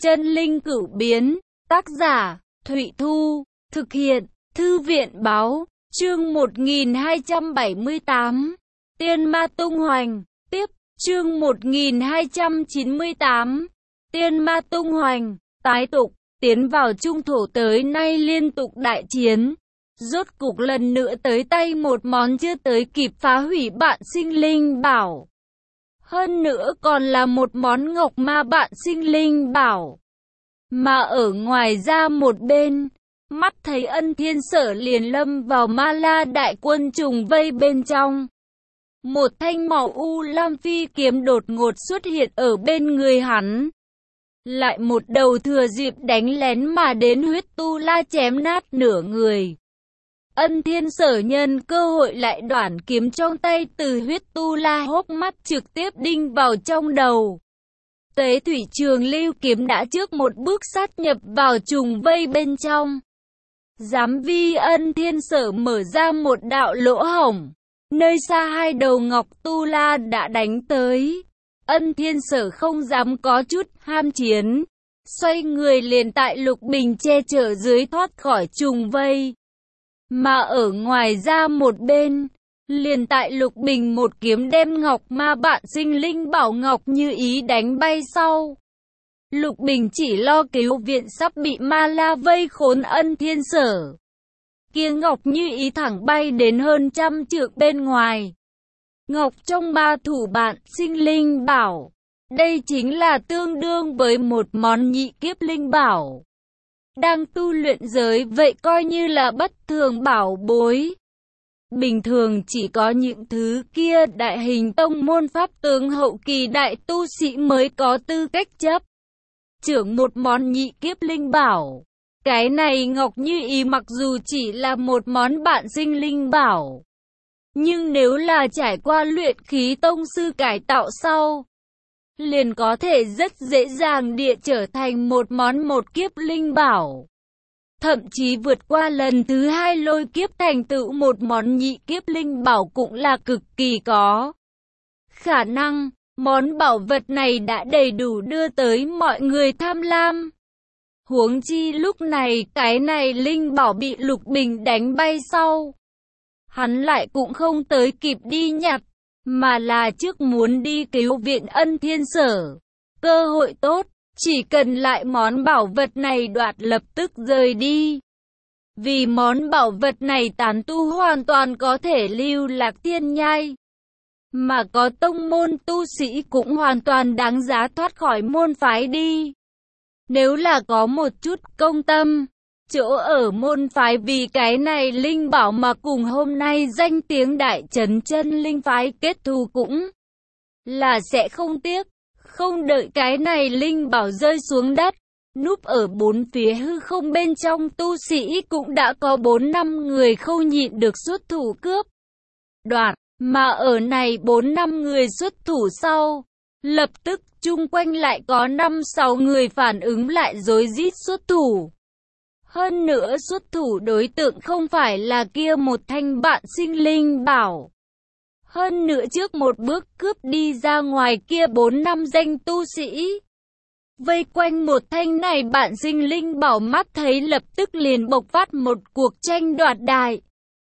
Chân linh cửu biến, tác giả, Thụy Thu, thực hiện, Thư viện báo, chương 1278, Tiên Ma tung hoành, tiếp, chương 1298, Tiên Ma tung hoành, tái tục, tiến vào trung thổ tới nay liên tục đại chiến. Rốt cục lần nữa tới tay một món chưa tới kịp phá hủy bạn sinh linh bảo. Hơn nữa còn là một món ngọc ma bạn sinh linh bảo. Mà ở ngoài ra một bên, mắt thấy Ân Thiên Sở liền lâm vào Ma La đại quân trùng vây bên trong. Một thanh màu u lam phi kiếm đột ngột xuất hiện ở bên người hắn. Lại một đầu thừa dịp đánh lén mà đến huyết tu la chém nát nửa người. Ân Thiên Sở nhân cơ hội lại đoản kiếm trong tay từ huyết tu la hốc mắt trực tiếp đinh vào trong đầu. Tế thủy trường lưu kiếm đã trước một bước sát nhập vào trùng vây bên trong. Giám vi Ân Thiên Sở mở ra một đạo lỗ hổng. Nơi xa hai đầu ngọc tu la đã đánh tới. Ân Thiên Sở không dám có chút ham chiến. Xoay người liền tại Lục Bình che chở dưới thoát khỏi trùng vây. Mà ở ngoài ra một bên, liền tại Lục Bình một kiếm đem ngọc ma bạn sinh linh bảo ngọc như ý đánh bay sau. Lục Bình chỉ lo cứu viện sắp bị Ma La vây khốn Ân Thiên Sở. Kia ngọc như ý thẳng bay đến hơn trăm trượng bên ngoài. Ngọc trong ba thủ bạn sinh linh bảo. Đây chính là tương đương với một món nhị kiếp linh bảo. Đang tu luyện giới vậy coi như là bất thường bảo bối. Bình thường chỉ có những thứ kia đại hình tông môn pháp tướng hậu kỳ đại tu sĩ mới có tư cách chấp trưởng một món nhị kiếp linh bảo. Cái này Ngọc Như Ý mặc dù chỉ là một món bạn sinh linh bảo, nhưng nếu là trải qua luyện khí tông sư cải tạo sau, liền có thể rất dễ dàng địa trở thành một món một kiếp linh bảo. Thậm chí vượt qua lần thứ hai lôi kiếp thành tựu một món nhị kiếp linh bảo cũng là cực kỳ có khả năng. Món bảo vật này đã đầy đủ đưa tới mọi người tham lam. Huống chi lúc này cái này linh bảo bị Lục Bình đánh bay sau, hắn lại cũng không tới kịp đi nhặt, mà là trước muốn đi cứu viện Ân Thiên Sở. Cơ hội tốt, chỉ cần lại món bảo vật này đoạt lập tức rời đi. Vì món bảo vật này tán tu hoàn toàn có thể lưu lạc thiên nhai. Mà có tông môn tu sĩ cũng hoàn toàn đáng giá thoát khỏi môn phái đi. Nếu là có một chút công tâm, chỗ ở môn phái vì cái này linh bảo mà cùng hôm nay danh tiếng đại trấn chân linh phái kết thù cũng là sẽ không tiếc. Không đợi cái này linh bảo rơi xuống đất, núp ở bốn phía hư không bên trong tu sĩ cũng đã có 4-5 người không nhịn được xuất thủ cướp đoạt. Mà ở này 4-5 người xuất thủ sau, lập tức chung quanh lại có 5-6 người phản ứng lại rối rít xuất thủ. Hơn nữa xuất thủ đối tượng không phải là kia một thanh bạn sinh linh bảo. Hơn nữa trước một bước cướp đi ra ngoài kia 4-5 danh tu sĩ. Vây quanh một thanh này bạn sinh linh bảo mắt thấy lập tức liền bộc phát một cuộc tranh đoạt đại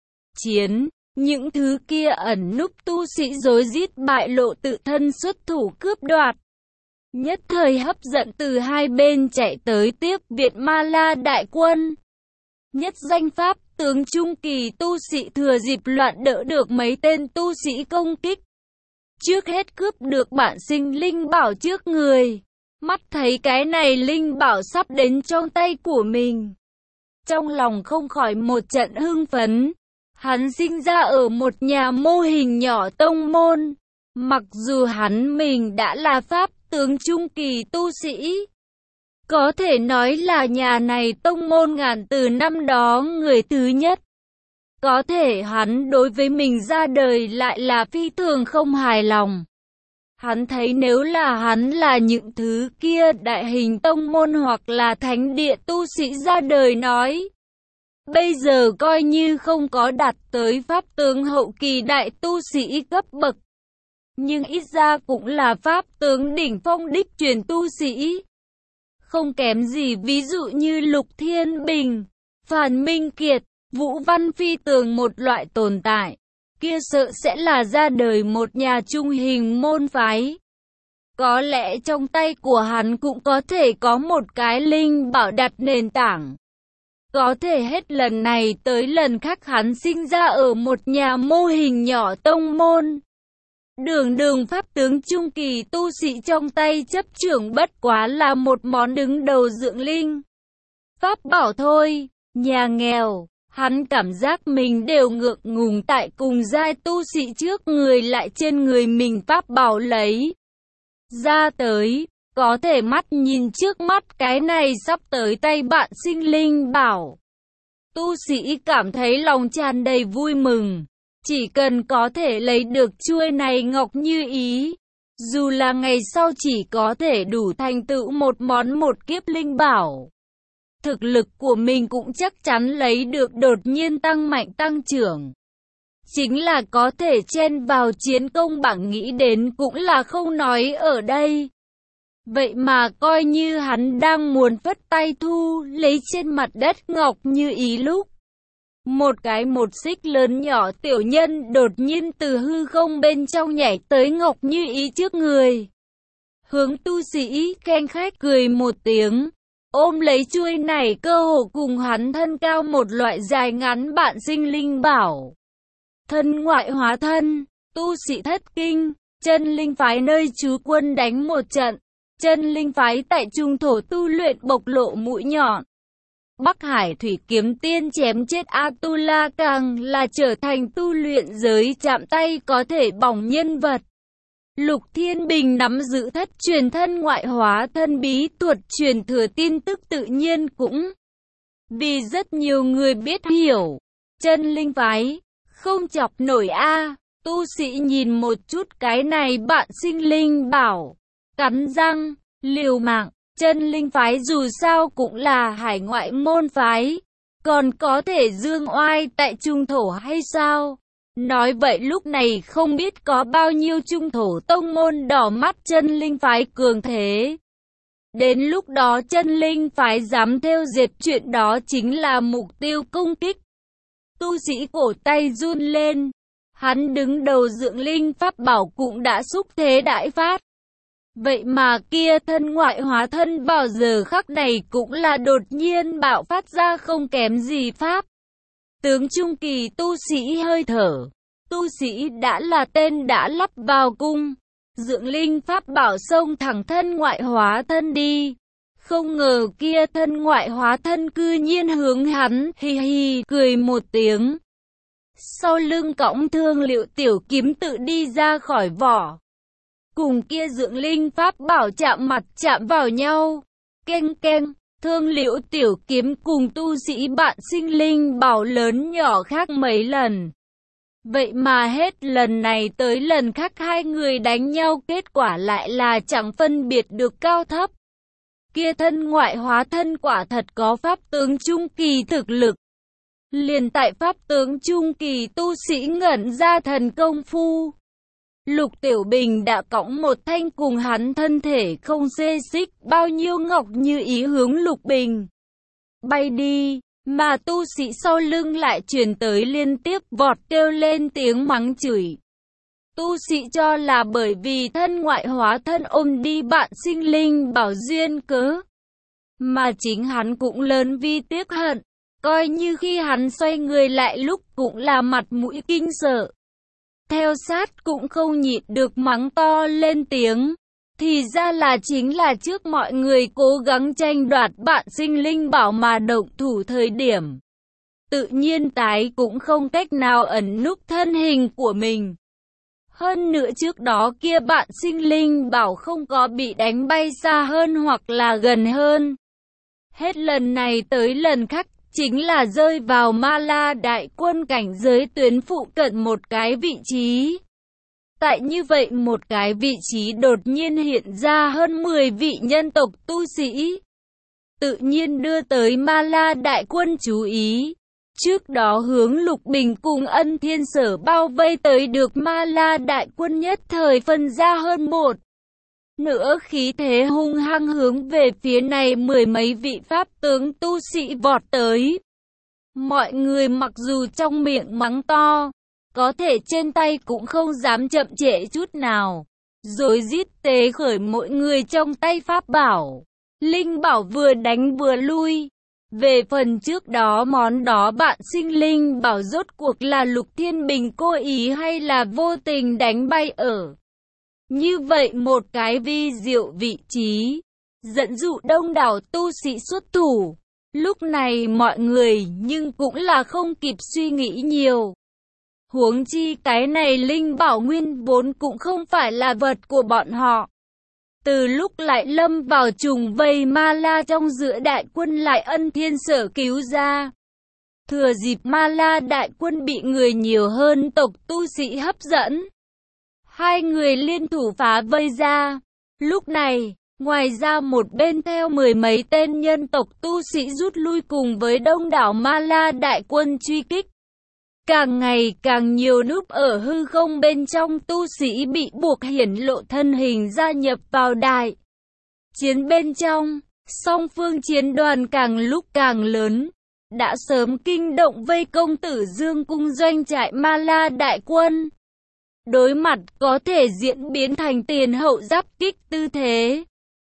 chiến. Những thứ kia ẩn núp tu sĩ rối rít bại lộ tự thân xuất thủ cướp đoạt. Nhất thời hấp dẫn từ hai bên chạy tới tiếp viện Ma La đại quân. Nhất danh pháp tướng trung kỳ tu sĩ thừa dịp loạn đỡ được mấy tên tu sĩ công kích. Trước hết cướp được bản sinh linh bảo trước người. Mắt thấy cái này linh bảo sắp đến trong tay của mình, trong lòng không khỏi một trận hưng phấn. Hắn sinh ra ở một nhà mô hình nhỏ tông môn. Mặc dù hắn mình đã là pháp tướng trung kỳ tu sĩ, có thể nói là nhà này tông môn ngàn từ năm đó người thứ nhất. Có thể hắn đối với mình ra đời lại là phi thường không hài lòng. Hắn thấy nếu là hắn là những thứ kia đại hình tông môn hoặc là thánh địa tu sĩ ra đời nói, bây giờ coi như không có đạt tới pháp tướng hậu kỳ đại tu sĩ cấp bậc, nhưng ít ra cũng là pháp tướng đỉnh phong đích truyền tu sĩ. không kém gì ví dụ như Lục Thiên Bình, Phan Minh Kiệt, Vũ Văn Phi Tường một loại tồn tại. Kia sợ sẽ là ra đời một nhà trung hình môn phái. Có lẽ trong tay của hắn cũng có thể có một cái linh bảo đặt nền tảng. Có thể hết lần này tới lần khác hắn sinh ra ở một nhà mô hình nhỏ tông môn. Đường pháp tướng trung kỳ tu sĩ trong tay chấp trưởng bất quá là một món đứng đầu dưỡng linh pháp bảo thôi. Nhà nghèo, hắn cảm giác mình đều ngượng ngùng tại cùng giai tu sĩ trước người lại trên người mình pháp bảo lấy ra tới. Có thể mắt nhìn trước mắt cái này sắp tới tay bạn sinh linh bảo. Tu sĩ cảm thấy lòng tràn đầy vui mừng. Chỉ cần có thể lấy được chuôi này ngọc như ý, dù là ngày sau chỉ có thể đủ thành tựu một món một kiếp linh bảo, thực lực của mình cũng chắc chắn lấy được đột nhiên tăng mạnh tăng trưởng. Chính là có thể chen vào chiến công bảng, nghĩ đến cũng là không nói ở đây. Vậy mà coi như hắn đang muốn vất tay thu lấy trên mặt đất ngọc như ý lúc, một cái một xích lớn nhỏ tiểu nhân đột nhiên từ hư không bên trong nhảy tới ngọc như ý trước người. Hướng tu sĩ khen khách cười một tiếng, ôm lấy chuôi này cơ hồ cùng hắn thân cao một loại dài ngắn bạn sinh linh bảo. Thân ngoại hóa thân, tu sĩ thất kinh, chân linh phái nơi trú quân đánh một trận. Chân linh phái tại trung thổ tu luyện bộc lộ mũi nhọn. Bắc Hải Thủy Kiếm Tiên chém chết Atula càng là trở thành tu luyện giới chạm tay có thể bỏng nhân vật. Lục Thiên Bình nắm giữ thất truyền thân ngoại hóa thân bí thuật truyền thừa tin tức tự nhiên cũng vì rất nhiều người biết hiểu. Chân linh phái, không chọc nổi a. Tu sĩ nhìn một chút cái này bạn sinh linh bảo, cắn răng, liều mạng. Chân linh phái dù sao cũng là hải ngoại môn phái, còn có thể dương oai tại trung thổ hay sao? Nói vậy lúc này không biết có bao nhiêu trung thổ tông môn đỏ mắt chân linh phái cường thế. Đến lúc đó chân linh phái dám theo dệt chuyện đó chính là mục tiêu công kích. Tu sĩ cổ tay run lên, hắn đứng đầu dưỡng linh pháp bảo cũng đã xúc thế đại phát. Vậy mà kia thân ngoại hóa thân vào giờ khắc này cũng là đột nhiên bạo phát ra không kém gì pháp tướng trung kỳ tu sĩ hơi thở. Tu sĩ đã là tên đã lắp vào cung, dưỡng linh pháp bảo xông thẳng thân ngoại hóa thân đi. Không ngờ kia thân ngoại hóa thân cư nhiên hướng hắn hi hi cười một tiếng. Sau lưng cõng thương liệu tiểu kiếm tự đi ra khỏi vỏ. Cùng kia dưỡng linh pháp bảo chạm mặt chạm vào nhau. Keng keng, thương liệu tiểu kiếm cùng tu sĩ bạn sinh linh bảo lớn nhỏ khác mấy lần. Vậy mà hết lần này tới lần khác hai người đánh nhau kết quả lại là chẳng phân biệt được cao thấp. Kia thân ngoại hóa thân quả thật có pháp tướng trung kỳ thực lực. Liền tại pháp tướng trung kỳ tu sĩ ngẩn ra thần công phu. Lục Tiểu Bình đã cõng một thanh cùng hắn thân thể không xê xích bao nhiêu ngọc như ý hướng Lục Bình bay đi, mà tu sĩ sau lưng lại truyền tới liên tiếp vọt kêu lên tiếng mắng chửi. Tu sĩ cho là bởi vì thân ngoại hóa thân ôm đi bạn sinh linh bảo duyên cớ, mà chính hắn cũng lớn vi tiếc hận, coi như khi hắn xoay người lại lúc cũng là mặt mũi kinh sợ. Theo sát cũng không nhịn được mắng to lên tiếng. Thì ra là chính là trước mọi người cố gắng tranh đoạt bạn sinh linh bảo mà động thủ thời điểm. Tự nhiên tái cũng không cách nào ẩn núp thân hình của mình. Hơn nữa trước đó kia bạn sinh linh bảo không có bị đánh bay xa hơn hoặc là gần hơn. Hết lần này tới lần khác. Chính là rơi vào Ma La đại quân cảnh giới tuyến phụ cận một cái vị trí. Tại như vậy một cái vị trí đột nhiên hiện ra hơn 10 vị nhân tộc tu sĩ. Tự nhiên đưa tới Ma La đại quân chú ý. Trước đó hướng Lục Bình cùng Ân Thiên Sở bao vây tới được Ma La đại quân nhất thời phân ra hơn một nữa khí thế hung hăng hướng về phía này mười mấy vị pháp tướng tu sĩ vọt tới. Mọi người mặc dù trong miệng mắng to, có thể trên tay cũng không dám chậm trễ chút nào. Rồi rít tế khởi mỗi người trong tay pháp bảo. Linh bảo vừa đánh vừa lui. Về phần trước đó món đó bạn sinh linh bảo rốt cuộc là Lục Thiên Bình cố ý hay là vô tình đánh bay ở. Như vậy một cái vi diệu vị trí, dẫn dụ đông đảo tu sĩ xuất thủ. Lúc này mọi người nhưng cũng là không kịp suy nghĩ nhiều. Huống chi cái này linh bảo nguyên vốn cũng không phải là vật của bọn họ. Từ lúc lại lâm vào trùng vây ma la trong giữa đại quân lại Ân Thiên Sở cứu ra. Thừa dịp ma la đại quân bị người nhiều hơn tộc tu sĩ hấp dẫn. Hai người liên thủ phá vây ra. Lúc này, ngoài ra một bên theo mười mấy tên nhân tộc tu sĩ rút lui cùng với đông đảo ma la đại quân truy kích. Càng ngày càng nhiều núp ở hư không bên trong tu sĩ bị buộc hiển lộ thân hình gia nhập vào đại chiến bên trong. Song phương chiến đoàn càng lúc càng lớn, đã sớm kinh động vây công Tử Dương cung doanh trại ma la đại quân. Đối mặt có thể diễn biến thành tiền hậu giáp kích tư thế.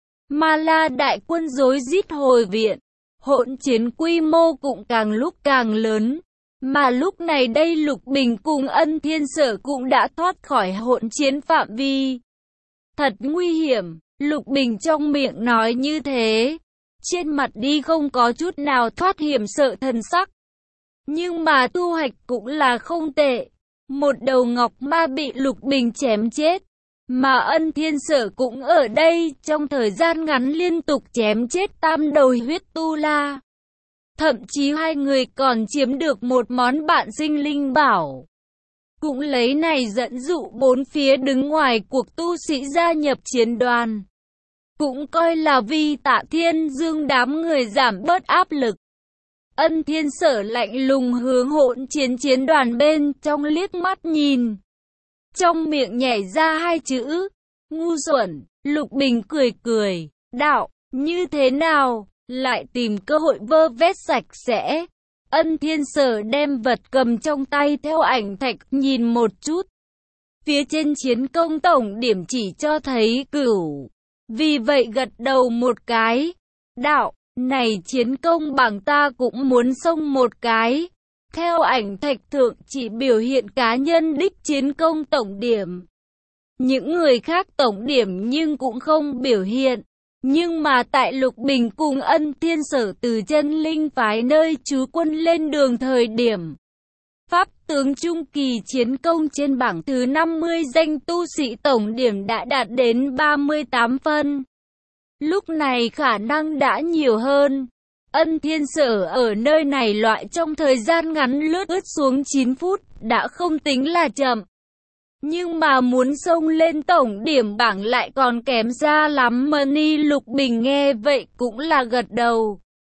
Ma la đại quân rối rít hồi viện, hỗn chiến quy mô cũng càng lúc càng lớn. Mà lúc này đây Lục Bình cùng Ân Thiên Sở cũng đã thoát khỏi hỗn chiến phạm vi. Thật nguy hiểm, Lục Bình trong miệng nói như thế. Trên mặt đi không có chút nào thoát hiểm sợ thần sắc. Nhưng mà thu hoạch cũng là không tệ. Một đầu ngọc ma bị Lục Bình chém chết. Mà Ân Thiên Sở cũng ở đây trong thời gian ngắn liên tục chém chết tam đầu huyết tu la. Thậm chí hai người còn chiếm được một món bạn sinh linh bảo. Cũng lấy này dẫn dụ bốn phía đứng ngoài cuộc tu sĩ gia nhập chiến đoàn. Cũng coi là vì Tạ Thiên Dương đám người giảm bớt áp lực. Ân Thiên Sở lạnh lùng hướng hỗn chiến chiến đoàn bên trong liếc mắt nhìn. Trong miệng nhảy ra hai chữ, ngu xuẩn. Lục Bình cười cười, đạo, như thế nào? Lại tìm cơ hội vơ vét sạch sẽ. Ân Thiên Sở đem vật cầm trong tay theo ảnh thạch nhìn một chút. Phía trên chiến công tổng điểm chỉ cho thấy cửu. Vì vậy gật đầu một cái. Đạo, này chiến công bảng ta cũng muốn xông một cái. Theo ảnh thạch thượng chỉ biểu hiện cá nhân đích chiến công tổng điểm. Những người khác tổng điểm nhưng cũng không biểu hiện. Nhưng mà tại Lục Bình cùng Ân Thiên Sở từ chân linh phái nơi trú quân lên đường thời điểm. Pháp tướng trung kỳ chiến công trên bảng thứ 50 danh tu sĩ tổng điểm đã đạt đến 38 phân. Lúc này khả năng đã nhiều hơn. Ân Thiên Sở ở nơi này loại trong thời gian ngắn lướt ướt xuống 9 phút đã không tính là chậm. Nhưng mà muốn xông lên tổng điểm bảng lại còn kém xa lắm mà Ni. Lục Bình nghe vậy cũng là gật đầu.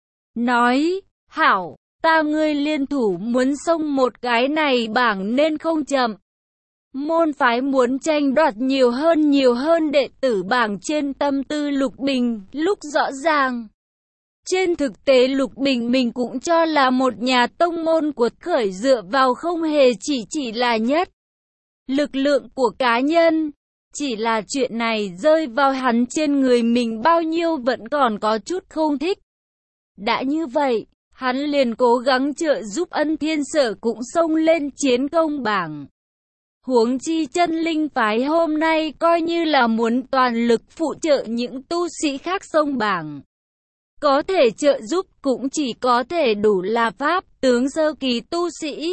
Nói, hảo, ta ngươi liên thủ muốn xông một cái này bảng nên không chậm. Môn phái muốn tranh đoạt nhiều hơn đệ tử bảng trên tâm tư Lục Bình lúc rõ ràng. Trên thực tế Lục Bình mình cũng cho là một nhà tông môn cuột khởi dựa vào không hề chỉ là nhất. Lực lượng của cá nhân, chỉ là chuyện này rơi vào hắn trên người mình bao nhiêu vẫn còn có chút không thích. Đã như vậy, hắn liền cố gắng trợ giúp Ân Thiên Sở cũng xông lên chiến công bảng. Huống chi chân linh phái hôm nay coi như là muốn toàn lực phụ trợ những tu sĩ khác xông bảng. Có thể trợ giúp cũng chỉ có thể đủ là pháp tướng sơ kỳ tu sĩ.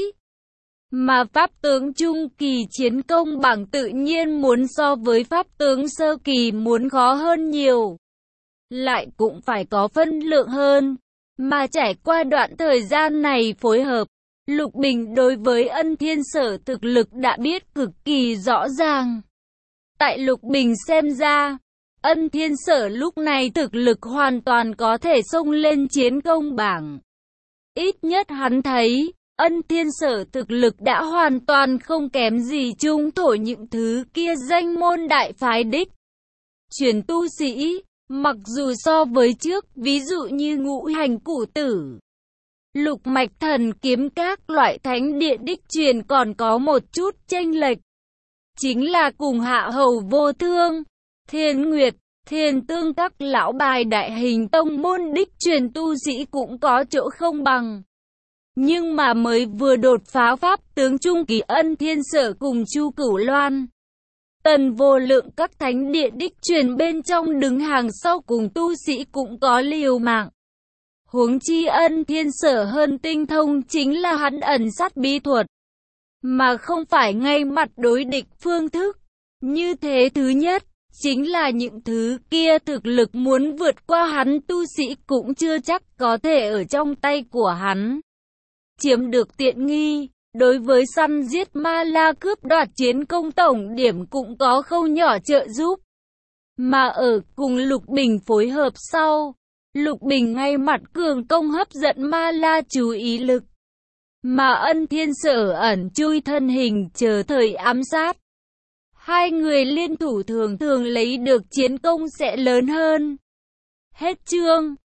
Mà pháp tướng trung kỳ chiến công bảng tự nhiên muốn so với pháp tướng sơ kỳ muốn khó hơn nhiều. Lại cũng phải có phân lượng hơn. Mà trải qua đoạn thời gian này phối hợp, Lục Bình đối với Ân Thiên Sở thực lực đã biết cực kỳ rõ ràng. Tại Lục Bình xem ra, Ân Thiên Sở lúc này thực lực hoàn toàn có thể xông lên chiến công bảng. Ít nhất hắn thấy, Ân Thiên Sở thực lực đã hoàn toàn không kém gì Trung Thổ những thứ kia danh môn đại phái đích. truyền tu sĩ. Mặc dù so với trước, ví dụ như ngũ hành củ tử, lục mạch thần kiếm các loại thánh địa đích truyền còn có một chút chênh lệch. Chính là cùng Hạ Hầu Vô Thương, Thiên Nguyệt, Thiên Tương các lão bài đại hình tông môn đích truyền tu sĩ cũng có chỗ không bằng. Nhưng mà mới vừa đột phá pháp tướng Trung Kỳ Ân Thiên Sở cùng Chu Cửu Loan, Tần Vô Lượng các thánh địa đích truyền bên trong đứng hàng sau cùng tu sĩ cũng có liều mạng. Huống chi Ân Thiên Sở hơn tinh thông chính là hắn ẩn sát bí thuật, mà không phải ngay mặt đối địch phương thức. Như thế thứ nhất, chính là những thứ kia thực lực muốn vượt qua hắn tu sĩ cũng chưa chắc có thể ở trong tay của hắn chiếm được tiện nghi. Đối với săn giết ma la cướp đoạt chiến công tổng điểm cũng có khâu nhỏ trợ giúp. Mà ở cùng Lục Bình phối hợp sau, Lục Bình ngay mặt cường công hấp dẫn ma la chú ý lực, mà Ân Thiên Sở ẩn chui thân hình chờ thời ám sát. Hai người liên thủ thường thường lấy được chiến công sẽ lớn hơn. Hết chương.